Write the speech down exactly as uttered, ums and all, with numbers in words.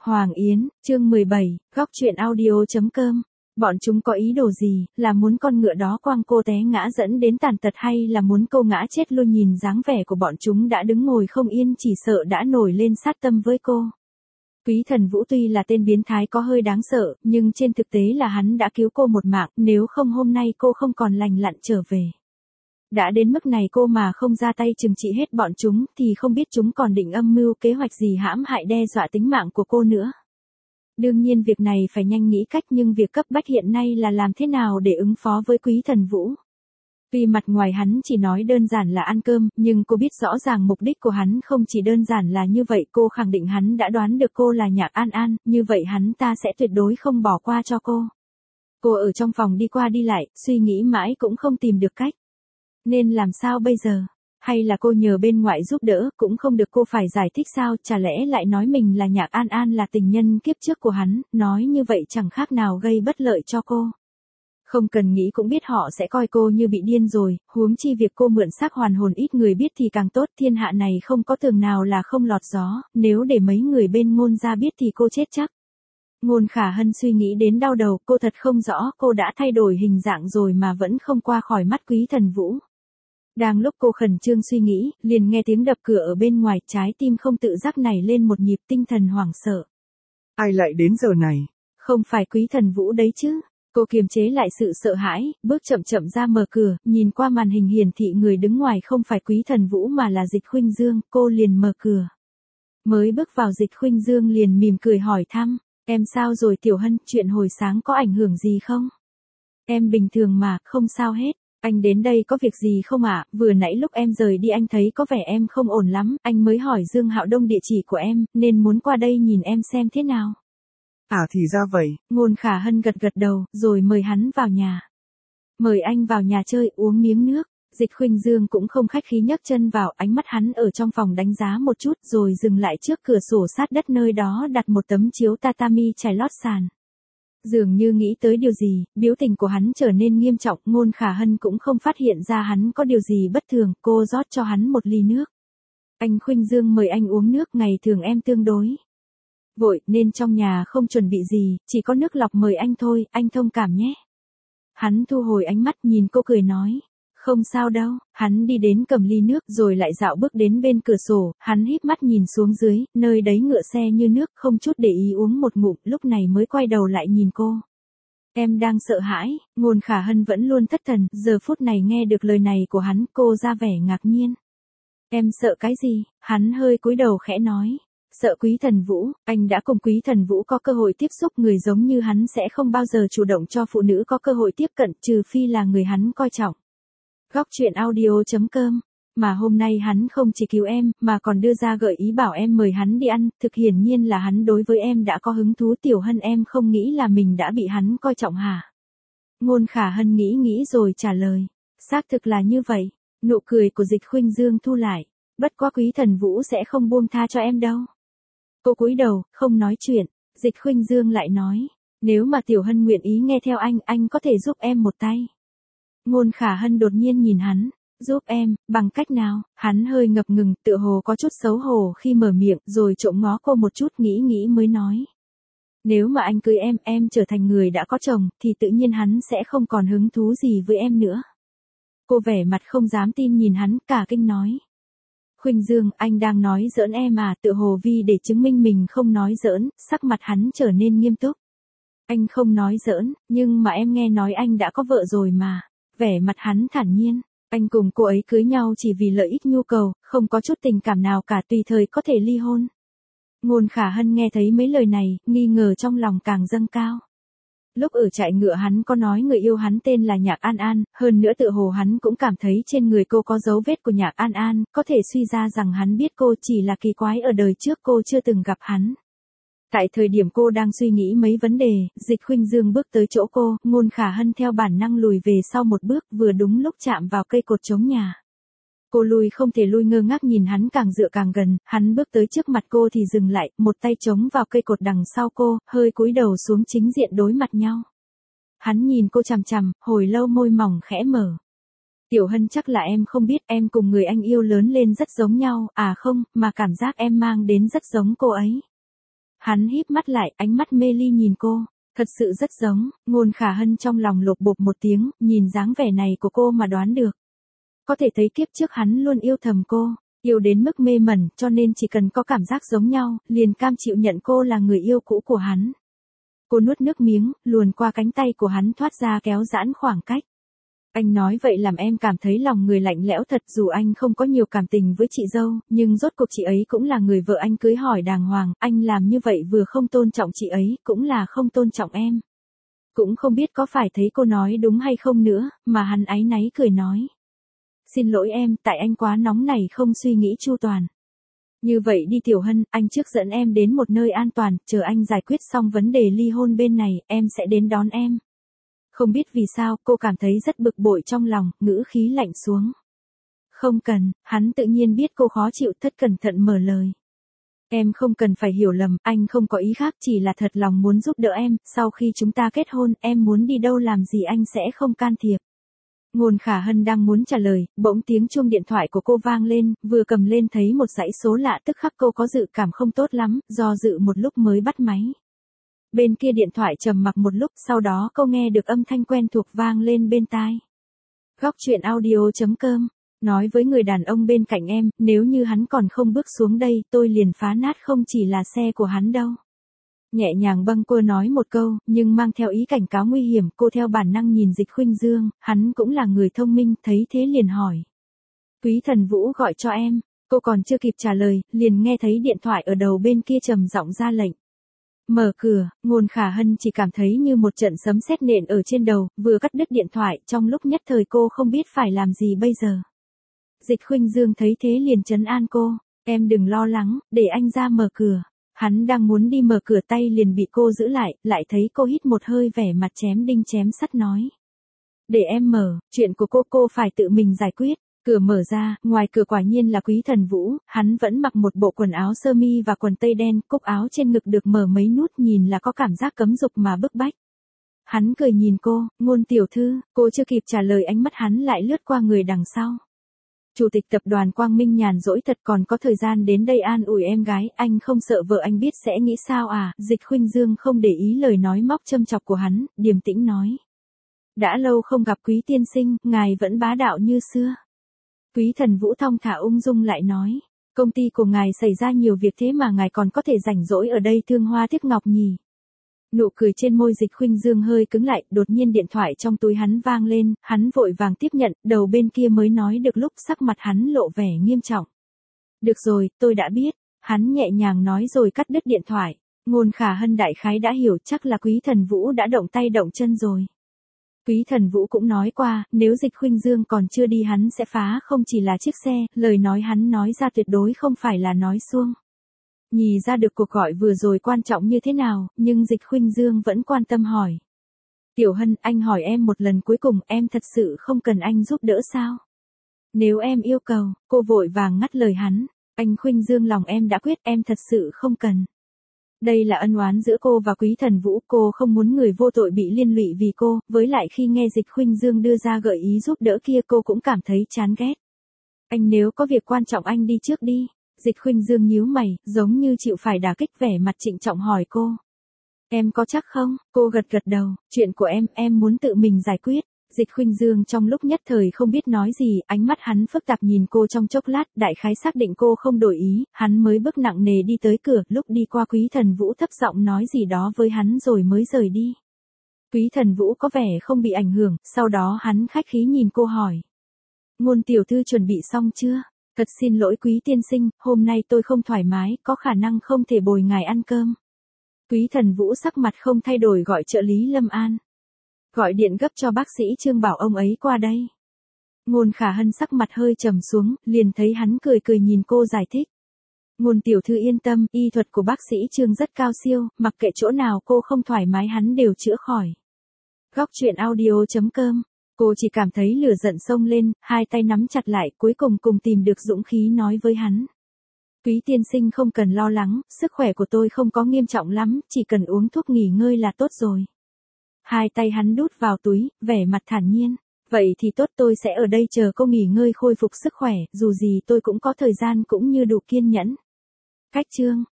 Hoàng Yến, chương mười bảy, góc truyện audio.com. Bọn chúng có ý đồ gì, là muốn con ngựa đó quăng cô té ngã dẫn đến tàn tật hay là muốn cô ngã chết luôn? Nhìn dáng vẻ của bọn chúng đã đứng ngồi không yên, chỉ sợ đã nổi lên sát tâm với cô. Quý Thần Vũ tuy là tên biến thái có hơi đáng sợ, nhưng trên thực tế là hắn đã cứu cô một mạng, nếu không hôm nay cô không còn lành lặn trở về. Đã đến mức này cô mà không ra tay trừng trị hết bọn chúng thì không biết chúng còn định âm mưu kế hoạch gì hãm hại đe dọa tính mạng của cô nữa. Đương nhiên việc này phải nhanh nghĩ cách, nhưng việc cấp bách hiện nay là làm thế nào để ứng phó với Quý Thần Vũ. Tuy mặt ngoài hắn chỉ nói đơn giản là ăn cơm, nhưng cô biết rõ ràng mục đích của hắn không chỉ đơn giản là như vậy. Cô khẳng định hắn đã đoán được cô là Nhạc An An, như vậy hắn ta sẽ tuyệt đối không bỏ qua cho cô. Cô ở trong phòng đi qua đi lại, suy nghĩ mãi cũng không tìm được cách. Nên làm sao bây giờ? Hay là cô nhờ bên ngoại giúp đỡ, cũng không được cô phải giải thích sao? Chả lẽ lại nói mình là Nhạc An An, là tình nhân kiếp trước của hắn, nói như vậy chẳng khác nào gây bất lợi cho cô. Không cần nghĩ cũng biết họ sẽ coi cô như bị điên rồi, huống chi việc cô mượn xác hoàn hồn ít người biết thì càng tốt. Thiên hạ này không có tường nào là không lọt gió, nếu để mấy người bên Ngôn gia biết thì cô chết chắc. Ngôn Khả Hân suy nghĩ đến đau đầu, cô thật không rõ cô đã thay đổi hình dạng rồi mà vẫn không qua khỏi mắt Quý Thần Vũ. Đang lúc cô khẩn trương suy nghĩ, liền nghe tiếng đập cửa ở bên ngoài, trái tim không tự giác nảy lên một nhịp, tinh thần hoảng sợ. Ai lại đến giờ này? Không phải Quý Thần Vũ đấy chứ? Cô kiềm chế lại sự sợ hãi, bước chậm chậm ra mở cửa, nhìn qua màn hình hiển thị người đứng ngoài không phải Quý Thần Vũ mà là Dịch Khuynh Dương, cô liền mở cửa. Mới bước vào, Dịch Khuynh Dương liền mỉm cười hỏi thăm, em sao rồi Tiểu Hân, chuyện hồi sáng có ảnh hưởng gì không? Em bình thường mà, không sao hết. Anh đến đây có việc gì không ạ? À? Vừa nãy lúc em rời đi anh thấy có vẻ em không ổn lắm, anh mới hỏi Dương Hạo Đông địa chỉ của em, nên muốn qua đây nhìn em xem thế nào. À thì ra vậy. Ngôn Khả Hân gật gật đầu, rồi mời hắn vào nhà. Mời anh vào nhà chơi, uống miếng nước. Dịch Khuynh Dương cũng không khách khí nhấc chân vào, ánh mắt hắn ở trong phòng đánh giá một chút rồi dừng lại trước cửa sổ sát đất, nơi đó đặt một tấm chiếu tatami trải lót sàn. Dường như nghĩ tới điều gì, biểu tình của hắn trở nên nghiêm trọng. Ngôn Khả Hân cũng không phát hiện ra hắn có điều gì bất thường, cô rót cho hắn một ly nước. Anh Khuynh Dương, mời anh uống nước, ngày thường em tương đối vội nên trong nhà không chuẩn bị gì, chỉ có nước lọc mời anh thôi, anh thông cảm nhé. Hắn thu hồi ánh mắt nhìn cô cười nói, không sao đâu. Hắn đi đến cầm ly nước rồi lại dạo bước đến bên cửa sổ, hắn híp mắt nhìn xuống dưới, nơi đấy ngựa xe như nước, không chút để ý uống một ngụm, lúc này mới quay đầu lại nhìn cô. Em đang sợ hãi? Ngôn Khả Hân vẫn luôn thất thần, giờ phút này nghe được lời này của hắn, cô ra vẻ ngạc nhiên. Em sợ cái gì? Hắn hơi cúi đầu khẽ nói. Sợ Quý Thần Vũ. Anh đã cùng Quý Thần Vũ có cơ hội tiếp xúc, người giống như hắn sẽ không bao giờ chủ động cho phụ nữ có cơ hội tiếp cận, trừ phi là người hắn coi trọng. Góc truyện audio.com. Mà hôm nay hắn không chỉ cứu em, mà còn đưa ra gợi ý bảo em mời hắn đi ăn, thực hiển nhiên là hắn đối với em đã có hứng thú. Tiểu Hân, em không nghĩ là mình đã bị hắn coi trọng hả? Ngôn Khả Hân nghĩ nghĩ rồi trả lời. Xác thực là như vậy. Nụ cười của Dịch Khuynh Dương thu lại. Bất quá Quý Thần Vũ sẽ không buông tha cho em đâu. Cô cúi đầu, không nói chuyện. Dịch Khuynh Dương lại nói, nếu mà Tiểu Hân nguyện ý nghe theo anh, anh có thể giúp em một tay. Ngôn Khả Hân đột nhiên nhìn hắn, giúp em, bằng cách nào? Hắn hơi ngập ngừng, tựa hồ có chút xấu hổ khi mở miệng, rồi trộm ngó cô một chút, nghĩ nghĩ mới nói. Nếu mà anh cưới em, em trở thành người đã có chồng, thì tự nhiên hắn sẽ không còn hứng thú gì với em nữa. Cô vẻ mặt không dám tin nhìn hắn, cả kinh nói. Khuynh Dương, anh đang nói giỡn em à? Tựa hồ vì để chứng minh mình không nói giỡn, sắc mặt hắn trở nên nghiêm túc. Anh không nói giỡn, nhưng mà em nghe nói anh đã có vợ rồi mà. Vẻ mặt hắn thản nhiên, anh cùng cô ấy cưới nhau chỉ vì lợi ích nhu cầu, không có chút tình cảm nào cả, tùy thời có thể ly hôn. Ngôn Khả Hân nghe thấy mấy lời này, nghi ngờ trong lòng càng dâng cao. Lúc ở trại ngựa hắn có nói người yêu hắn tên là Nhạc An An, hơn nữa tựa hồ hắn cũng cảm thấy trên người cô có dấu vết của Nhạc An An, có thể suy ra rằng hắn biết cô, chỉ là kỳ quái ở đời trước cô chưa từng gặp hắn. Tại thời điểm cô đang suy nghĩ mấy vấn đề, Dịch Khuynh Dương bước tới chỗ cô, Ngôn Khả Hân theo bản năng lùi về sau một bước, vừa đúng lúc chạm vào cây cột chống nhà. Cô lùi không thể lùi, ngơ ngác nhìn hắn càng dựa càng gần, hắn bước tới trước mặt cô thì dừng lại, một tay chống vào cây cột đằng sau cô, hơi cúi đầu xuống chính diện đối mặt nhau. Hắn nhìn cô chằm chằm, hồi lâu môi mỏng khẽ mở. Tiểu Hân, chắc là em không biết, em cùng người anh yêu lớn lên rất giống nhau, à không, mà cảm giác em mang đến rất giống cô ấy. Hắn híp mắt lại, ánh mắt mê ly nhìn cô. Thật sự rất giống, Ngôn Khả Hân trong lòng lột bột một tiếng, nhìn dáng vẻ này của cô mà đoán được. Có thể thấy kiếp trước hắn luôn yêu thầm cô, yêu đến mức mê mẩn, cho nên chỉ cần có cảm giác giống nhau, liền cam chịu nhận cô là người yêu cũ của hắn. Cô nuốt nước miếng, luồn qua cánh tay của hắn thoát ra kéo giãn khoảng cách. Anh nói vậy làm em cảm thấy lòng người lạnh lẽo thật, dù anh không có nhiều cảm tình với chị dâu, nhưng rốt cuộc chị ấy cũng là người vợ anh cưới hỏi đàng hoàng, anh làm như vậy vừa không tôn trọng chị ấy, cũng là không tôn trọng em. Cũng không biết có phải thấy cô nói đúng hay không nữa, mà hắn áy náy cười nói. Xin lỗi em, tại anh quá nóng này không suy nghĩ chu toàn. Như vậy đi Tiểu Hân, anh trước dẫn em đến một nơi an toàn, chờ anh giải quyết xong vấn đề ly hôn bên này, em sẽ đến đón em. Không biết vì sao, cô cảm thấy rất bực bội trong lòng, ngữ khí lạnh xuống. Không cần, hắn tự nhiên biết cô khó chịu, thất cẩn thận mở lời. Em không cần phải hiểu lầm, anh không có ý khác, chỉ là thật lòng muốn giúp đỡ em, sau khi chúng ta kết hôn, em muốn đi đâu làm gì anh sẽ không can thiệp. Ngôn Khả Hân đang muốn trả lời, bỗng tiếng chuông điện thoại của cô vang lên, vừa cầm lên thấy một dãy số lạ, tức khắc cô có dự cảm không tốt lắm, do dự một lúc mới bắt máy. Bên kia điện thoại trầm mặc một lúc, sau đó cô nghe được âm thanh quen thuộc vang lên bên tai. Góc truyện audio chấm com, nói với người đàn ông bên cạnh em, nếu như hắn còn không bước xuống đây, tôi liền phá nát không chỉ là xe của hắn đâu. Nhẹ nhàng bâng quơ nói một câu, nhưng mang theo ý cảnh cáo nguy hiểm, cô theo bản năng nhìn Dịch Khuynh Dương, hắn cũng là người thông minh, thấy thế liền hỏi. Quý Thần Vũ gọi cho em, cô còn chưa kịp trả lời, liền nghe thấy điện thoại ở đầu bên kia trầm giọng ra lệnh. Mở cửa, Ngôn Khả Hân chỉ cảm thấy như một trận sấm sét nện ở trên đầu, vừa cắt đứt điện thoại, trong lúc nhất thời cô không biết phải làm gì bây giờ. Dịch Khuynh Dương thấy thế liền trấn an cô, em đừng lo lắng, để anh ra mở cửa. Hắn đang muốn đi mở cửa tay liền bị cô giữ lại, lại thấy cô hít một hơi vẻ mặt chém đinh chém sắt nói. Để em mở, chuyện của cô cô phải tự mình giải quyết. Cửa mở ra, ngoài cửa quả nhiên là Quý Thần Vũ, hắn vẫn mặc một bộ quần áo sơ mi và quần tây đen, cúc áo trên ngực được mở mấy nút nhìn là có cảm giác cấm dục mà bức bách. Hắn cười nhìn cô, Ngôn tiểu thư, cô chưa kịp trả lời ánh mắt hắn lại lướt qua người đằng sau. Chủ tịch tập đoàn Quang Minh nhàn rỗi thật còn có thời gian đến đây an ủi em gái, anh không sợ vợ anh biết sẽ nghĩ sao à, Dịch Khuynh Dương không để ý lời nói móc châm chọc của hắn, điềm tĩnh nói. Đã lâu không gặp Quý tiên sinh, ngài vẫn bá đạo như xưa. Quý Thần Vũ thong thả ung dung lại nói, công ty của ngài xảy ra nhiều việc thế mà ngài còn có thể rảnh rỗi ở đây thương hoa tiếc ngọc nhỉ. Nụ cười trên môi Dịch Khuynh Dương hơi cứng lại, đột nhiên điện thoại trong túi hắn vang lên, hắn vội vàng tiếp nhận, đầu bên kia mới nói được lúc sắc mặt hắn lộ vẻ nghiêm trọng. Được rồi, tôi đã biết, hắn nhẹ nhàng nói rồi cắt đứt điện thoại. Ngôn Khả Hân đại khái đã hiểu, chắc là Quý Thần Vũ đã động tay động chân rồi. Quý Thần Vũ cũng nói qua, nếu Dịch Khuynh Dương còn chưa đi hắn sẽ phá không chỉ là chiếc xe, lời nói hắn nói ra tuyệt đối không phải là nói suông. Nhì ra được cuộc gọi vừa rồi quan trọng như thế nào, nhưng Dịch Khuynh Dương vẫn quan tâm hỏi. Tiểu Hân, anh hỏi em một lần cuối cùng, em thật sự không cần anh giúp đỡ sao? Nếu em yêu cầu, cô vội vàng ngắt lời hắn. Anh Khuynh Dương, lòng em đã quyết, em thật sự không cần. Đây là ân oán giữa cô và Quý Thần Vũ, cô không muốn người vô tội bị liên lụy vì cô, với lại khi nghe Dịch Khuynh Dương đưa ra gợi ý giúp đỡ kia cô cũng cảm thấy chán ghét. Anh nếu có việc quan trọng anh đi trước đi. Dịch Khuynh Dương nhíu mày, giống như chịu phải đả kích, vẻ mặt trịnh trọng hỏi cô. Em có chắc không? Cô gật gật đầu, chuyện của em, em muốn tự mình giải quyết. Dịch Khuynh Dương trong lúc nhất thời không biết nói gì, ánh mắt hắn phức tạp nhìn cô trong chốc lát, đại khái xác định cô không đổi ý, hắn mới bước nặng nề đi tới cửa, lúc đi qua Quý Thần Vũ thấp giọng nói gì đó với hắn rồi mới rời đi. Quý Thần Vũ có vẻ không bị ảnh hưởng, sau đó hắn khách khí nhìn cô hỏi. Ngôn tiểu thư chuẩn bị xong chưa? Thật xin lỗi Quý tiên sinh, hôm nay tôi không thoải mái, có khả năng không thể bồi ngài ăn cơm. Quý Thần Vũ sắc mặt không thay đổi gọi trợ lý Lâm An. Gọi điện gấp cho bác sĩ Trương bảo ông ấy qua đây. Ngôn Khả Hân sắc mặt hơi trầm xuống, liền thấy hắn cười cười nhìn cô giải thích. Ngôn tiểu thư yên tâm, y thuật của bác sĩ Trương rất cao siêu, mặc kệ chỗ nào cô không thoải mái hắn đều chữa khỏi. Góc truyện audio chấm com. Cô chỉ cảm thấy lửa giận sông lên, hai tay nắm chặt lại, cuối cùng cùng tìm được dũng khí nói với hắn. Quý tiên sinh không cần lo lắng, sức khỏe của tôi không có nghiêm trọng lắm, chỉ cần uống thuốc nghỉ ngơi là tốt rồi. Hai tay hắn đút vào túi, vẻ mặt thản nhiên. Vậy thì tốt, tôi sẽ ở đây chờ cô nghỉ ngơi khôi phục sức khỏe, dù gì tôi cũng có thời gian cũng như đủ kiên nhẫn. Cách chương.